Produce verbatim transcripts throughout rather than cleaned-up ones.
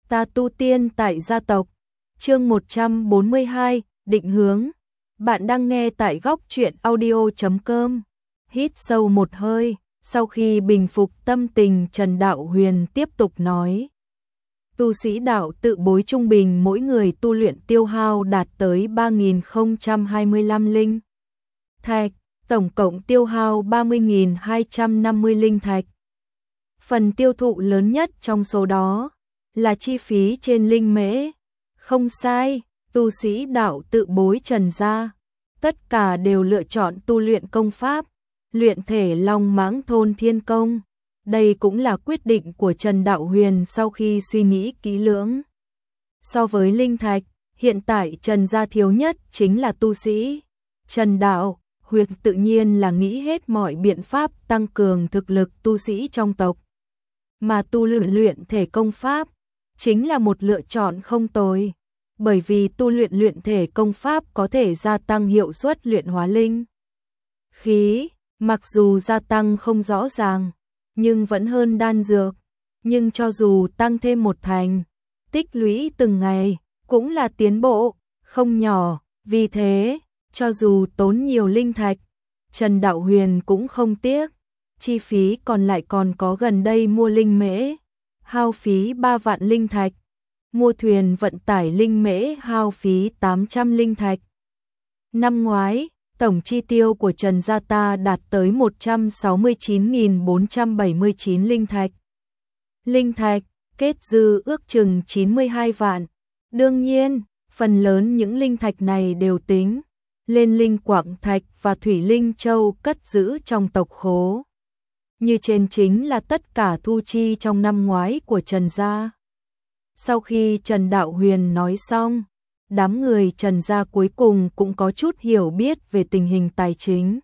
Ta tu tiên tại gia tộc. Chương một trăm bốn mươi hai, định hướng. Bạn đang nghe tại góc truyện audio chấm com. Hít sâu một hơi, sau khi bình phục tâm tình, Trần Đạo Huyền tiếp tục nói. Tu sĩ đạo tự bối trung bình mỗi người tu luyện tiêu hao đạt tới ba nghìn không trăm hai mươi lăm linh thạch, tổng cộng tiêu hao ba mươi nghìn hai trăm năm mươi linh thạch. Phần tiêu thụ lớn nhất trong số đó là chi phí trên linh mễ. Không sai, tu sĩ đạo tự bối Trần gia, tất cả đều lựa chọn tu luyện công pháp, luyện thể Long Mãng Thôn Thiên Công. Đây cũng là quyết định của Trần Đạo Huyền sau khi suy nghĩ kỹ lưỡng. So với linh thạch, hiện tại Trần gia thiếu nhất chính là tu sĩ. Trần Đạo Huyền tự nhiên là nghĩ hết mọi biện pháp tăng cường thực lực tu sĩ trong tộc. Mà tu luyện luyện thể công pháp chính là một lựa chọn không tồi, bởi vì tu luyện luyện thể công pháp có thể gia tăng hiệu suất luyện hóa linh khí, mặc dù gia tăng không rõ ràng, nhưng vẫn hơn đan dược, nhưng cho dù tăng thêm một thành, tích lũy từng ngày, cũng là tiến bộ, không nhỏ, vì thế, cho dù tốn nhiều linh thạch, Trần Đạo Huyền cũng không tiếc, chi phí còn lại còn có gần đây mua linh mễ, hao phí ba vạn linh thạch, mua thuyền vận tải linh mễ hao phí tám trăm linh thạch. Năm ngoái, tổng chi tiêu của Trần gia ta đạt tới một trăm sáu mươi chín nghìn bốn trăm bảy mươi chín linh thạch. Linh thạch, kết dư ước chừng chín mươi hai vạn. Đương nhiên, phần lớn những linh thạch này đều tính lên linh quặng thạch và thủy linh châu cất giữ trong tộc khố. Như trên chính là tất cả thu chi trong năm ngoái của Trần gia. Sau khi Trần Đạo Huyền nói xong, đám người Trần gia cuối cùng cũng có chút hiểu biết về tình hình tài chính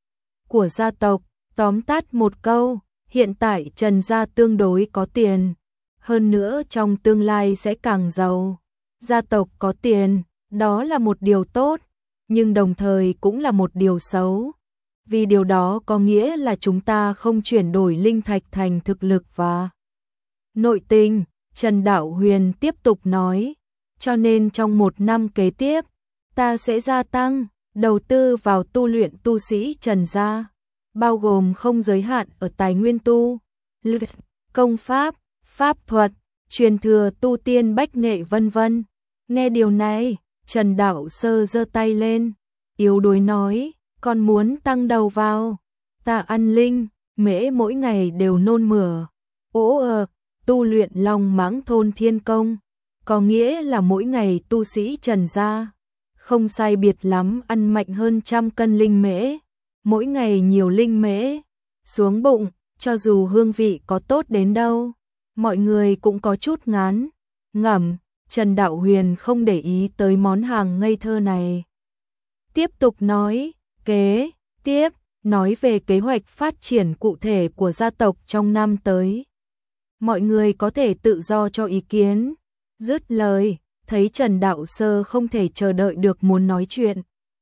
của gia tộc. Tóm tắt một câu, hiện tại Trần gia tương đối có tiền, hơn nữa trong tương lai sẽ càng giàu. Gia tộc có tiền, đó là một điều tốt, nhưng đồng thời cũng là một điều xấu. Vì điều đó có nghĩa là chúng ta không chuyển đổi linh thạch thành thực lực và nội tình. Trần Đạo Huyền tiếp tục nói, cho nên trong một năm kế tiếp, ta sẽ gia tăng đầu tư vào tu luyện tu sĩ Trần gia, bao gồm không giới hạn ở tài nguyên tu, luyện, công pháp, pháp thuật, truyền thừa tu tiên bách nghệ vân vân. Nghe điều này, Trần Đạo Sơ giơ tay lên, yếu đuối nói, con muốn tăng đầu vào, ta ăn linh mễ mỗi ngày đều nôn mửa. Ố ờ, tu luyện Long Mãng Thôn Thiên Công, có nghĩa là mỗi ngày tu sĩ Trần gia không sai biệt lắm ăn mạnh hơn trăm cân linh mễ, mỗi ngày nhiều linh mễ xuống bụng, cho dù hương vị có tốt đến đâu, mọi người cũng có chút ngán ngẩm. Trần Đạo Huyền không để ý tới món hàng ngây thơ này, tiếp tục nói, kế tiếp nói về kế hoạch phát triển cụ thể của gia tộc trong năm tới. Mọi người có thể tự do cho ý kiến. Dứt lời, thấy Trần Đạo Sơ không thể chờ đợi được muốn nói chuyện.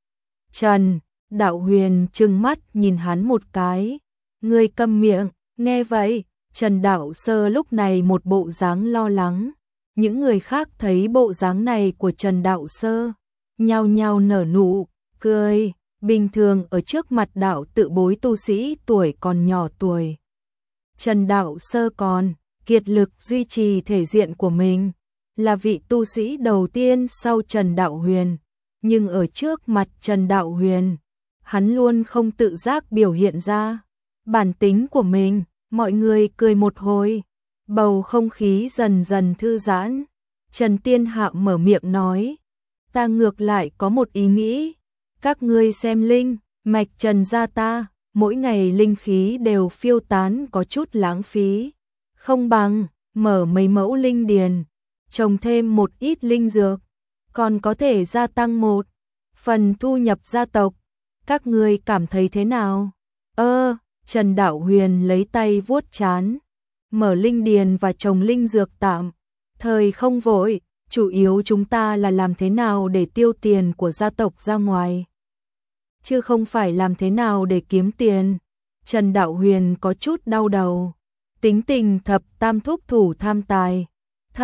Trần Đạo Huyền trừng mắt nhìn hắn một cái, ngươi câm miệng. Nghe vậy, Trần Đạo Sơ lúc này một bộ dáng lo lắng. Những người khác thấy bộ dáng này của Trần Đạo Sơ, nhao nhao nở nụ cười. Bình thường ở trước mặt đạo tự bối tu sĩ tuổi còn nhỏ tuổi, Trần Đạo Sơ còn kiệt lực duy trì thể diện của mình, là vị tu sĩ đầu tiên sau Trần Đạo Huyền, nhưng ở trước mặt Trần Đạo Huyền, hắn luôn không tự giác biểu hiện ra bản tính của mình. Mọi người cười một hồi, bầu không khí dần dần thư giãn. Trần Tiên Hạo mở miệng nói, ta ngược lại có một ý nghĩ, các ngươi xem linh mạch Trần gia ta, mỗi ngày linh khí đều phiêu tán có chút lãng phí, không bằng mở mấy mẫu linh điền, trồng thêm một ít linh dược, còn có thể gia tăng một phần thu nhập gia tộc. Các ngươi cảm thấy thế nào? Ơ, Trần Đạo Huyền lấy tay vuốt trán, mở linh điền và trồng linh dược tạm thời không vội, chủ yếu chúng ta là làm thế nào để tiêu tiền của gia tộc ra ngoài, chứ không phải làm thế nào để kiếm tiền. Trần Đạo Huyền có chút đau đầu, tính tình thập tam thúc thủ tham tài, thật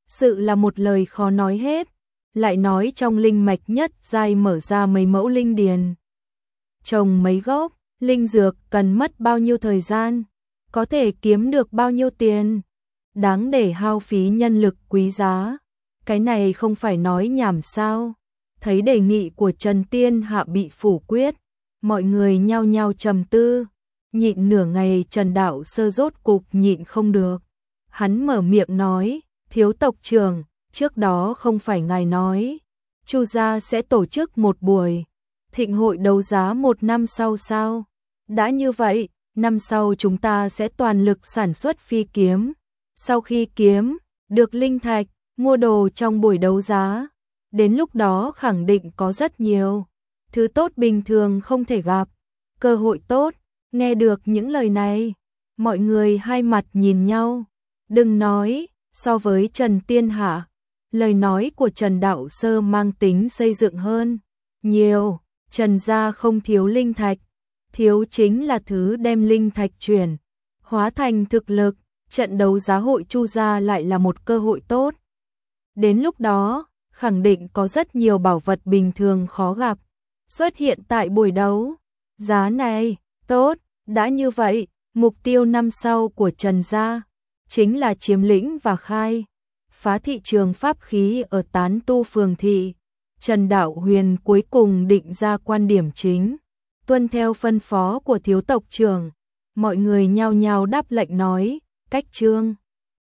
sự là một lời khó nói hết, lại nói trong linh mạch nhất giai mở ra mấy mẫu linh điền. Trồng mấy gốc, linh dược cần mất bao nhiêu thời gian, có thể kiếm được bao nhiêu tiền, đáng để hao phí nhân lực quý giá. Cái này không phải nói nhảm sao? Thấy đề nghị của Trần Tiên Hạ bị phủ quyết, mọi người nhao nhao trầm tư, nhịn nửa ngày Trần Đạo Sơ rốt cục nhịn không được. Hắn mở miệng nói, thiếu tộc trưởng, trước đó không phải ngài nói, Chu gia sẽ tổ chức một buổi thịnh hội đấu giá một năm sau sao? Đã như vậy, năm sau chúng ta sẽ toàn lực sản xuất phi kiếm. Sau khi kiếm được linh thạch, mua đồ trong buổi đấu giá, đến lúc đó khẳng định có rất nhiều thứ tốt bình thường không thể gặp. Cơ hội tốt. Nghe được những lời này, mọi người hai mặt nhìn nhau. Đừng nói, so với Trần Tiên Hạ, lời nói của Trần Đạo Sơ mang tính xây dựng hơn nhiều. Trần gia không thiếu linh thạch, thiếu chính là thứ đem linh thạch chuyển hóa thành thực lực. Trận đấu giá hội Chu gia lại là một cơ hội tốt. Đến lúc đó, khẳng định có rất nhiều bảo vật bình thường khó gặp xuất hiện tại buổi đấu giá này. Tốt, đã như vậy, mục tiêu năm sau của Trần gia chính là chiếm lĩnh và khai phá thị trường pháp khí ở Tán Tu phường thị. Trần Đạo Huyền cuối cùng định ra quan điểm chính, tuân theo phân phó của thiếu tộc trưởng, mọi người nhao nhao đáp lệnh nói, cách trương.